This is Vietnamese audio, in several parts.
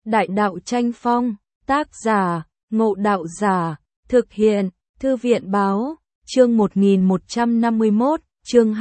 Đại đạo tranh phong, tác giả, Ngộ Đạo Giả, thực hiện, Thư viện báo, chương 1151, chương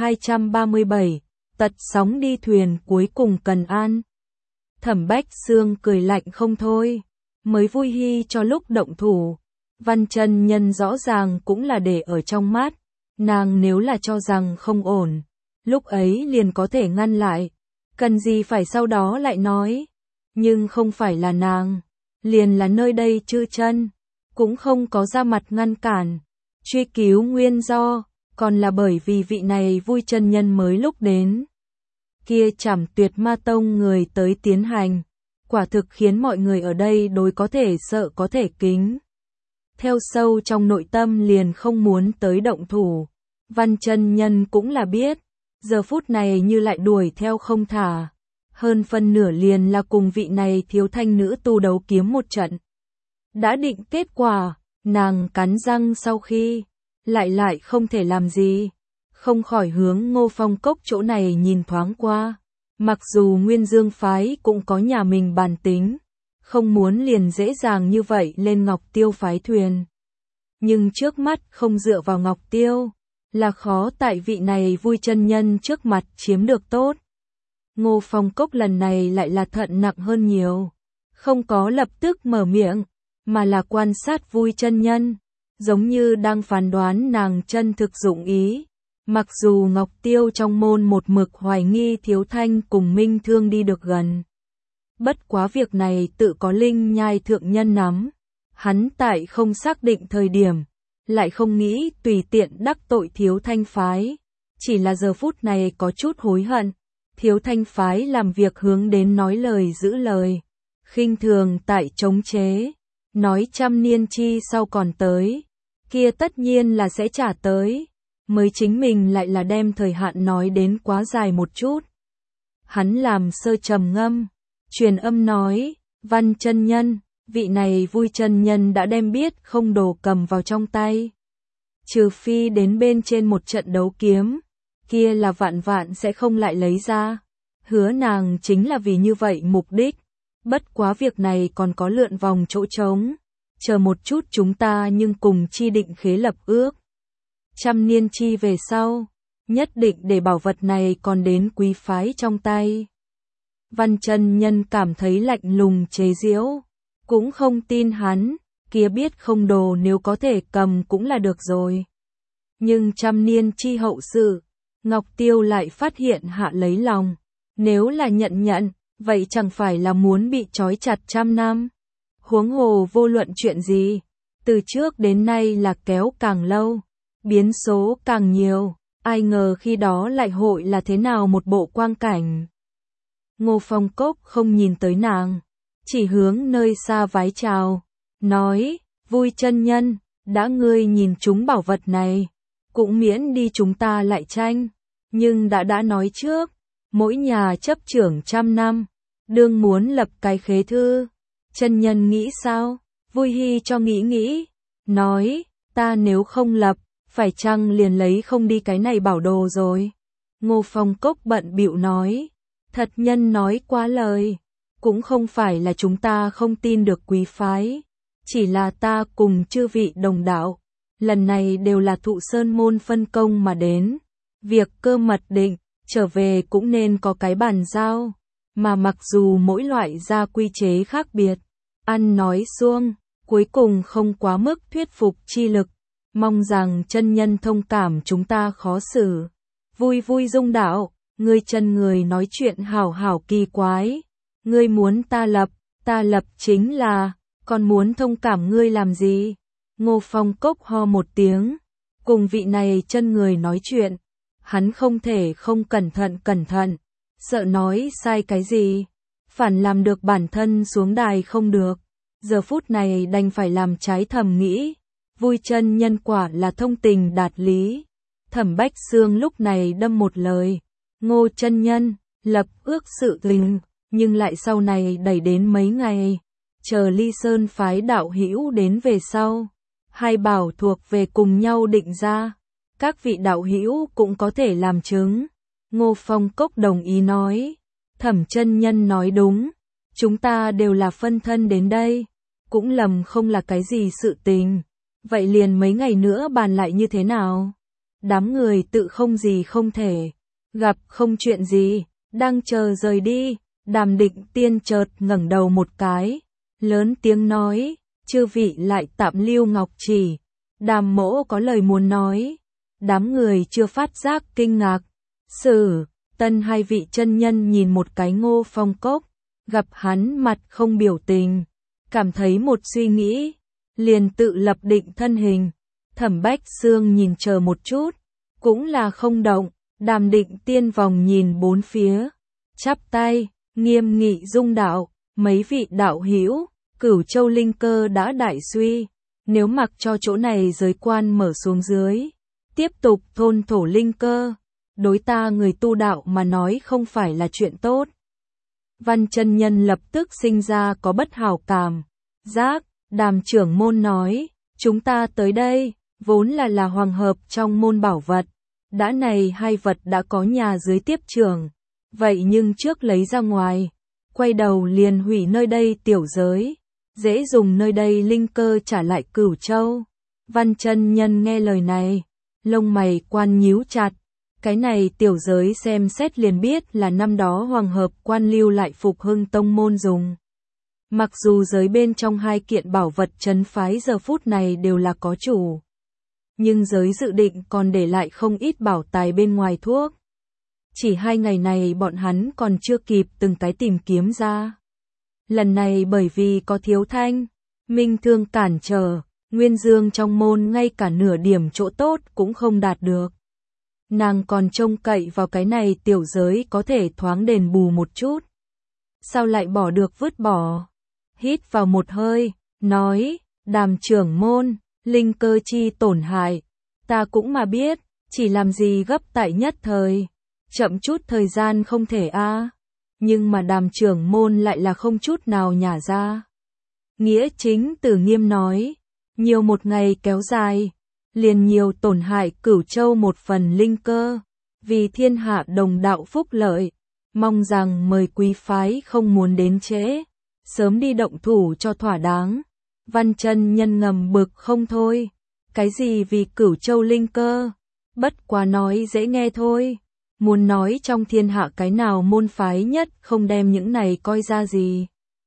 237, tật sóng đi thuyền cuối cùng cần an. Thẩm Bách Xương cười lạnh không thôi, mới vui hi cho lúc động thủ. Văn chân nhân rõ ràng cũng là để ở trong mắt, nàng nếu là cho rằng không ổn, lúc ấy liền có thể ngăn lại, cần gì phải sau đó lại nói. Nhưng không phải là nàng, liền là nơi đây Chư Chân, cũng không có ra mặt ngăn cản, truy cứu nguyên do, còn là bởi vì vị này Vui chân nhân mới lúc đến. Kia Trảm Tuyệt Ma Tông người tới tiến hành, quả thực khiến mọi người ở đây đối có thể sợ có thể kính. Theo sâu trong nội tâm liền không muốn tới động thủ, Văn chân nhân cũng là biết, giờ phút này như lại đuổi theo không thả. Hơn phân nửa liền là cùng vị này thiếu thanh nữ tu đấu kiếm một trận. Đã định kết quả, nàng cắn răng sau khi, lại không thể làm gì, không khỏi hướng Ngô Phong Cốc chỗ này nhìn thoáng qua. Mặc dù Nguyên Dương phái cũng có nhà mình bàn tính, không muốn liền dễ dàng như vậy lên Ngọc Tiêu phái thuyền. Nhưng trước mắt không dựa vào Ngọc Tiêu, là khó tại vị này Vui chân nhân trước mặt chiếm được tốt. Ngô Phong Cốc lần này lại là thận nặng hơn nhiều, không có lập tức mở miệng, mà là quan sát Vui chân nhân, giống như đang phán đoán nàng chân thực dụng ý. Mặc dù Ngọc Tiêu trong môn một mực hoài nghi Thiếu Thanh cùng Minh Thương đi được gần. Bất quá việc này tự có Linh Nhai thượng nhân nắm, hắn tại không xác định thời điểm, lại không nghĩ tùy tiện đắc tội Thiếu Thanh phái, chỉ là giờ phút này có chút hối hận. Thiếu Thanh phái làm việc hướng đến nói lời giữ lời, khinh thường tại chống chế, nói trăm niên chi sau còn tới, kia tất nhiên là sẽ trả tới, mới chính mình lại là đem thời hạn nói đến quá dài một chút. Hắn làm sơ trầm ngâm, truyền âm nói, Văn chân nhân, vị này Vui chân nhân đã đem biết không đồ cầm vào trong tay. Trừ phi đến bên trên một trận đấu kiếm, kia là vạn sẽ không lại lấy ra. Hứa nàng chính là vì như vậy mục đích. Bất quá việc này còn có lượn vòng chỗ trống. Chờ một chút chúng ta nhưng cùng chi định khế lập ước. Trăm niên chi về sau, nhất định để bảo vật này còn đến quý phái trong tay. Văn chân nhân cảm thấy lạnh lùng chế giễu, cũng không tin hắn, kia biết không đồ nếu có thể cầm cũng là được rồi. Nhưng trăm niên chi hậu sự, Ngọc Tiêu lại phát hiện hạ lấy lòng, nếu là nhận, vậy chẳng phải là muốn bị trói chặt trăm năm. Huống hồ vô luận chuyện gì, từ trước đến nay là kéo càng lâu, biến số càng nhiều, ai ngờ khi đó lại hội là thế nào một bộ quang cảnh. Ngô Phong Cốc không nhìn tới nàng, chỉ hướng nơi xa vái chào, nói, Vui chân nhân, đã ngươi nhìn chúng bảo vật này, cũng miễn đi chúng ta lại tranh, nhưng đã nói trước, mỗi nhà chấp trưởng trăm năm, đương muốn lập cái khế thư, chân nhân nghĩ sao? Vui hi cho nghĩ, nói, ta nếu không lập, phải chăng liền lấy không đi cái này bảo đồ rồi? Ngô Phong Cốc bận bịu nói, thật nhân nói quá lời, cũng không phải là chúng ta không tin được quý phái, chỉ là ta cùng chư vị đồng đạo, lần này đều là Thụ Sơn môn phân công mà đến, việc cơ mật định, trở về cũng nên có cái bàn giao, mà mặc dù mỗi loại gia quy chế khác biệt, ăn nói suông, cuối cùng không quá mức thuyết phục chi lực, mong rằng chân nhân thông cảm chúng ta khó xử. Vui dung đạo, ngươi chân người nói chuyện hảo kỳ quái, ngươi muốn ta lập chính là, còn muốn thông cảm ngươi làm gì? Ngô Phong Cốc ho một tiếng, cùng vị này chân người nói chuyện, hắn không thể không cẩn thận, sợ nói sai cái gì, phản làm được bản thân xuống đài không được, giờ phút này đành phải làm trái thầm nghĩ, Vui chân nhân quả là thông tình đạt lý. Thẩm Bách Xương lúc này đâm một lời, Ngô chân nhân, lập ước sự tình, nhưng lại sau này đẩy đến mấy ngày, chờ Ly Sơn phái đạo hữu đến về sau, hai bảo thuộc về cùng nhau định ra, các vị đạo hữu cũng có thể làm chứng. Ngô Phong Cốc đồng ý nói, Thẩm chân nhân nói đúng, chúng ta đều là phân thân đến đây, cũng lầm không là cái gì sự tình. Vậy liền mấy ngày nữa bàn lại như thế nào? Đám người tự không gì không thể, gặp không chuyện gì, đang chờ rời đi, Đàm Định Tiên chợt ngẩng đầu một cái, lớn tiếng nói, chư vị lại tạm lưu ngọc chỉ, Đàm mỗ có lời muốn nói. Đám người chưa phát giác kinh ngạc, Sử, Tân hai vị chân nhân nhìn một cái Ngô Phong Cốc, gặp hắn mặt không biểu tình, cảm thấy một suy nghĩ, liền tự lập định thân hình. Thẩm Bách Xương nhìn chờ một chút, cũng là không động. Đàm Định Tiên vòng nhìn bốn phía, chắp tay, nghiêm nghị dung đạo, mấy vị đạo hữu, Cửu Châu linh cơ đã đại suy, nếu mặc cho chỗ này giới quan mở xuống dưới, tiếp tục thôn thổ linh cơ, đối ta người tu đạo mà nói không phải là chuyện tốt. Văn chân nhân lập tức sinh ra có bất hảo cảm, giác, Đàm trưởng môn nói, chúng ta tới đây, vốn là hoàng hợp trong môn bảo vật, đã này hai vật đã có nhà dưới tiếp trưởng, vậy nhưng trước lấy ra ngoài, quay đầu liền hủy nơi đây tiểu giới, dễ dùng nơi đây linh cơ trả lại Cửu Châu. Văn chân nhân nghe lời này, lông mày quan nhíu chặt, cái này tiểu giới xem xét liền biết là năm đó hoàng hợp quan lưu lại phục hưng tông môn dùng. Mặc dù giới bên trong hai kiện bảo vật trấn phái giờ phút này đều là có chủ, nhưng giới dự định còn để lại không ít bảo tài bên ngoài thuốc. Chỉ 2 ngày này bọn hắn còn chưa kịp từng cái tìm kiếm ra. Lần này bởi vì có Thiếu Thanh, Minh Thương cản trở, Nguyên Dương trong môn ngay cả nửa điểm chỗ tốt cũng không đạt được. Nàng còn trông cậy vào cái này tiểu giới có thể thoáng đền bù một chút. Sao lại bỏ được vứt bỏ? Hít vào một hơi, nói, Đàm trưởng môn, linh cơ chi tổn hại, ta cũng mà biết, chỉ làm gì gấp tại nhất thời, chậm chút thời gian không thể a. Nhưng mà Đàm trưởng môn lại là không chút nào nhả ra. Nghĩa chính Tử Nghiêm nói, nhiều một ngày kéo dài, liền nhiều tổn hại Cửu Châu một phần linh cơ, vì thiên hạ đồng đạo phúc lợi, mong rằng mời quý phái không muốn đến trễ, sớm đi động thủ cho thỏa đáng. Văn chân nhân ngầm bực không thôi, cái gì vì Cửu Châu linh cơ, bất quá nói dễ nghe thôi, muốn nói trong thiên hạ cái nào môn phái nhất không đem những này coi ra gì.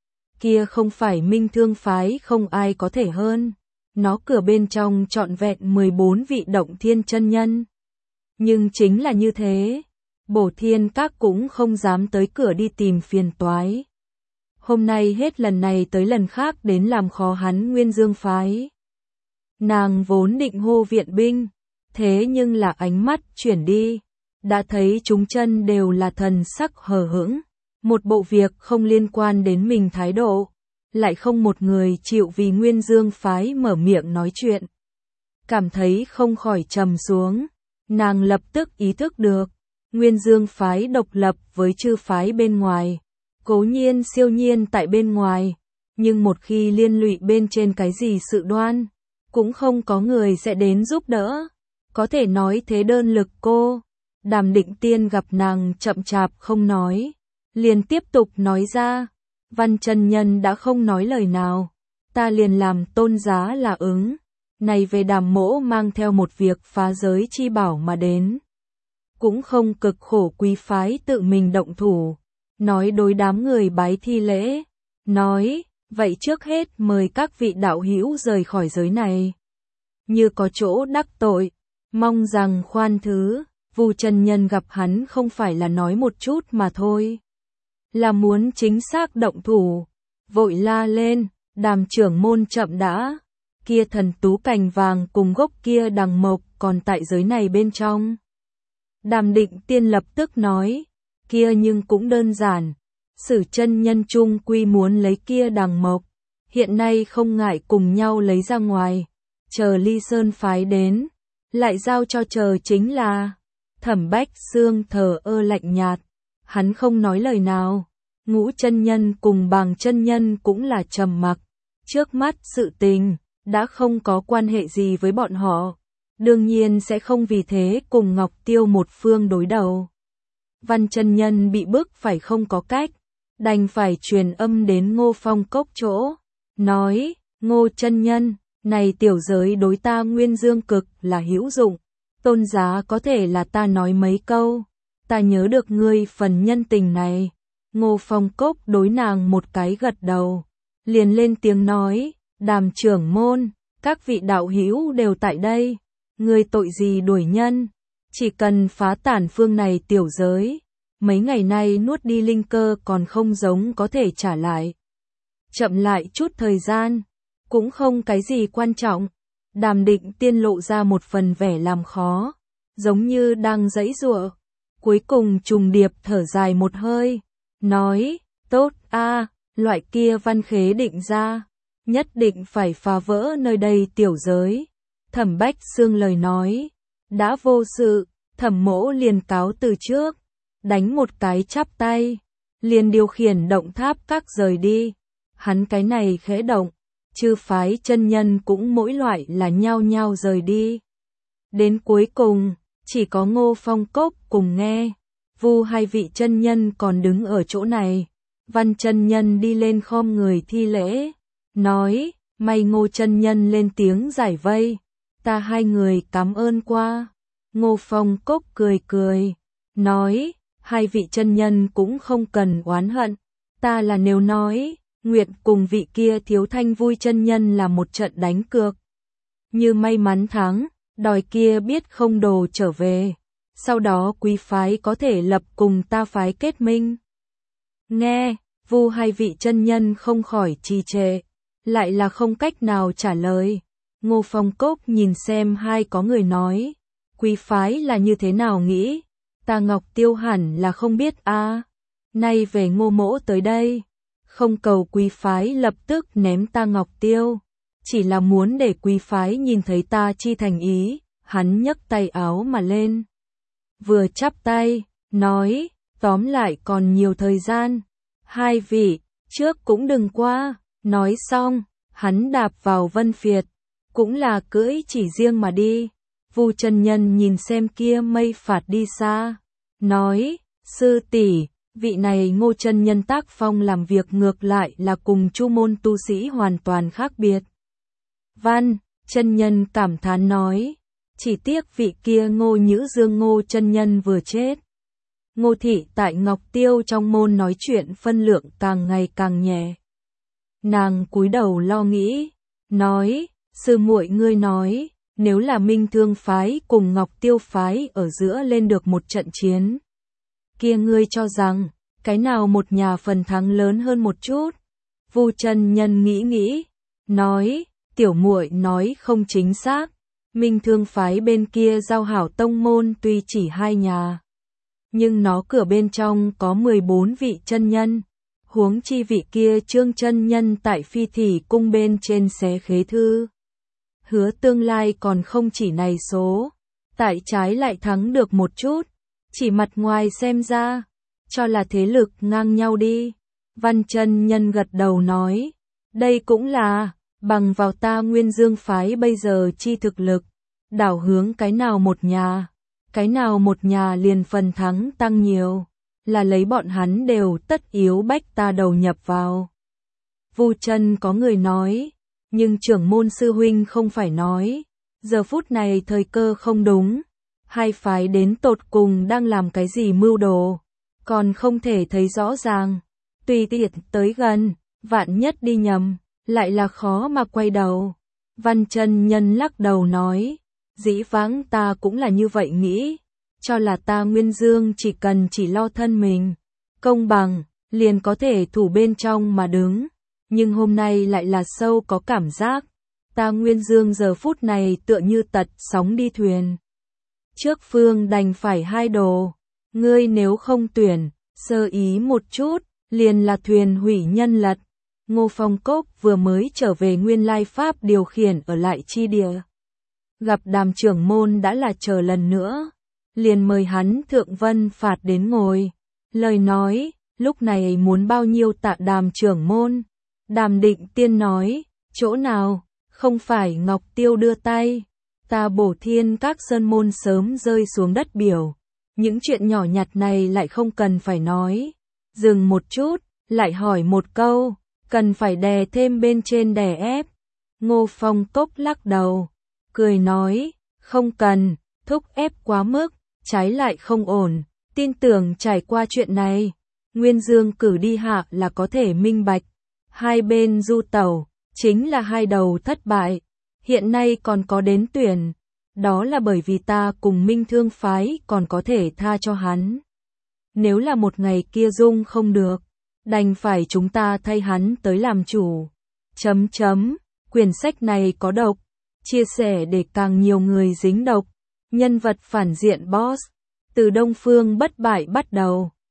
Kia không phải Minh Thương phái không ai có thể hơn, nó cửa bên trong trọn vẹn 14 vị động thiên chân nhân. Nhưng chính là như thế, Bổ Thiên Các cũng không dám tới cửa đi tìm phiền toái. Hôm nay hết lần này tới lần khác đến làm khó hắn Nguyên Dương phái. Nàng vốn định hô viện binh, thế nhưng là ánh mắt chuyển đi, đã thấy chúng chân đều là thần sắc hờ hững, một bộ việc không liên quan đến mình thái độ, lại không một người chịu vì Nguyên Dương phái mở miệng nói chuyện. Cảm thấy không khỏi trầm xuống, nàng lập tức ý thức được, Nguyên Dương phái độc lập với chư phái bên ngoài, cố nhiên siêu nhiên tại bên ngoài, nhưng một khi liên lụy bên trên cái gì sự đoan, cũng không có người sẽ đến giúp đỡ, có thể nói thế đơn lực cô. Đàm Định Tiên gặp nàng chậm chạp không nói, liền tiếp tục nói ra, Văn chân nhân đã không nói lời nào, ta liền làm tôn giá là ứng, này về Đàm mỗ mang theo một việc phá giới chi bảo mà đến. Cũng không cực khổ quý phái tự mình động thủ, nói đối đám người bái thi lễ, nói, vậy trước hết mời các vị đạo hữu rời khỏi giới này. Như có chỗ đắc tội, mong rằng khoan thứ. Vu chân nhân gặp hắn không phải là nói một chút mà thôi, là muốn chính xác động thủ, vội la lên, Đàm trưởng môn chậm đã, kia thần tú cành vàng cùng gốc kia đằng mộc còn tại giới này bên trong. Đàm Định Tiên lập tức nói, kia nhưng cũng đơn giản, Sử chân nhân chung quy muốn lấy kia đằng mộc, hiện nay không ngại cùng nhau lấy ra ngoài, chờ Ly Sơn phái đến, lại giao cho chờ chính là. Thẩm Bách Xương thờ ơ lạnh nhạt, hắn không nói lời nào. Ngũ chân nhân cùng Bàng chân nhân cũng là trầm mặc. Trước mắt sự tình đã không có quan hệ gì với bọn họ, đương nhiên sẽ không vì thế cùng Ngọc Tiêu một phương đối đầu. Văn chân nhân bị bức phải không có cách, đành phải truyền âm đến Ngô Phong Cốc chỗ, nói, Ngô chân nhân, này tiểu giới đối ta Nguyên Dương cực là hữu dụng, tôn giá có thể là ta nói mấy câu, ta nhớ được ngươi phần nhân tình này. Ngô Phong Cốc đối nàng một cái gật đầu, liền lên tiếng nói, Đàm trưởng môn, các vị đạo hữu đều tại đây, ngươi tội gì đuổi nhân, chỉ cần phá tản phương này tiểu giới, mấy ngày nay nuốt đi linh cơ còn không giống có thể trả lại. Chậm lại chút thời gian, cũng không cái gì quan trọng. Đàm Định Tiên lộ ra một phần vẻ làm khó, giống như đang giãy giụa, cuối cùng trùng điệp thở dài một hơi, nói, tốt a, loại kia văn khế định ra, nhất định phải phá vỡ nơi đây tiểu giới. Thẩm Bách Xương lời nói, đã vô sự, Thẩm Mỗ liền cáo từ trước, đánh một cái chắp tay, liền điều khiển động tháp các rời đi. Hắn cái này khẽ động, chư phái chân nhân cũng mỗi loại là nhao nhao rời đi. Đến cuối cùng, chỉ có Ngô Phong Cốc cùng nghe, Vu hai vị chân nhân còn đứng ở chỗ này. Văn chân nhân đi lên khom người thi lễ, nói, may Ngô chân nhân lên tiếng giải vây, ta hai người cảm ơn qua. Ngô Phong Cốc cười cười, nói, hai vị chân nhân cũng không cần oán hận, ta là nếu nói, Nguyệt cùng vị kia Thiếu Thanh Vui chân nhân là một trận đánh cược. Như may mắn thắng, đòi kia biết không đồ trở về, sau đó quý phái có thể lập cùng ta phái kết minh. Nghe, Vu hai vị chân nhân không khỏi trì trệ, lại là không cách nào trả lời. Ngô Phong Cốc nhìn xem hai có người nói, quý phái là như thế nào nghĩ, ta Ngọc Tiêu hẳn là không biết a. Nay về Ngô mỗ tới đây, không cầu quý phái lập tức ném ta Ngọc Tiêu, chỉ là muốn để quý phái nhìn thấy ta chi thành ý. Hắn nhấc tay áo mà lên, vừa chắp tay, nói, tóm lại còn nhiều thời gian, hai vị, trước cũng đừng qua. Nói xong, hắn đạp vào Vân Phiệt, cũng là cưỡi chỉ riêng mà đi. Vu chân nhân nhìn xem kia mây phạt đi xa, nói, sư tỷ, vị này Ngô chân nhân tác phong làm việc ngược lại là cùng chu môn tu sĩ hoàn toàn khác biệt. Văn chân nhân cảm thán nói, chỉ tiếc vị kia Ngô Nhữ Dương Ngô chân nhân vừa chết. Ngô thị tại Ngọc Tiêu trong môn nói chuyện phân lượng càng ngày càng nhẹ. Nàng cúi đầu lo nghĩ, nói, sư muội ngươi nói, nếu là Minh Thương phái cùng Ngọc Tiêu phái ở giữa lên được một trận chiến, kia ngươi cho rằng, cái nào một nhà phần thắng lớn hơn một chút? Vu chân nhân nghĩ, nói, tiểu muội nói không chính xác, Minh Thương phái bên kia giao hảo tông môn tuy chỉ hai nhà, nhưng nó cửa bên trong có 14 vị chân nhân, huống chi vị kia Trương chân nhân tại Phi Thỉ cung bên trên xé khế thư. Hứa tương lai còn không chỉ này số, tại trái lại thắng được một chút, chỉ mặt ngoài xem ra, cho là thế lực ngang nhau đi. Văn chân nhân gật đầu nói, đây cũng là, bằng vào ta Nguyên Dương phái bây giờ chi thực lực, đảo hướng cái nào một nhà liền phần thắng tăng nhiều, là lấy bọn hắn đều tất yếu bách ta đầu nhập vào. Vu chân có người nói, nhưng trưởng môn sư huynh không phải nói, giờ phút này thời cơ không đúng, hai phái đến tột cùng đang làm cái gì mưu đồ, còn không thể thấy rõ ràng, tùy tiện tới gần, vạn nhất đi nhầm, lại là khó mà quay đầu. Văn chân nhân lắc đầu nói, dĩ vãng ta cũng là như vậy nghĩ, cho là ta Nguyên Dương chỉ lo thân mình, công bằng, liền có thể thủ bên trong mà đứng, nhưng hôm nay lại là sâu có cảm giác, ta Nguyên Dương giờ phút này tựa như tật sóng đi thuyền. Trước phương đành phải hai đồ, ngươi nếu không tuyển, sơ ý một chút, liền là thuyền hủy nhân lật. Ngô Phong Cốc vừa mới trở về nguyên lai pháp điều khiển ở lại chi địa. Gặp Đàm trưởng môn đã là chờ lần nữa, liền mời hắn thượng vân phạt đến ngồi. Lời nói, lúc này muốn bao nhiêu tạ Đàm trưởng môn. Đàm Định Tiên nói, chỗ nào, không phải Ngọc Tiêu đưa tay, ta Bổ Thiên các sơn môn sớm rơi xuống đất biểu. Những chuyện nhỏ nhặt này lại không cần phải nói. Dừng một chút, lại hỏi một câu, cần phải đè thêm bên trên đè ép. Ngô Phong Cốc lắc đầu, cười nói, không cần, thúc ép quá mức, trái lại không ổn, tin tưởng trải qua chuyện này, Nguyên Dương cử đi hạ là có thể minh bạch, hai bên du tẩu, chính là hai đầu thất bại, hiện nay còn có đến tuyển, đó là bởi vì ta cùng Minh Thương phái còn có thể tha cho hắn. Nếu là một ngày kia dung không được, đành phải chúng ta thay hắn tới làm chủ. Quyển sách này có độc, chia sẻ để càng nhiều người dính độc. Nhân vật phản diện boss, từ Đông Phương bất bại bắt đầu.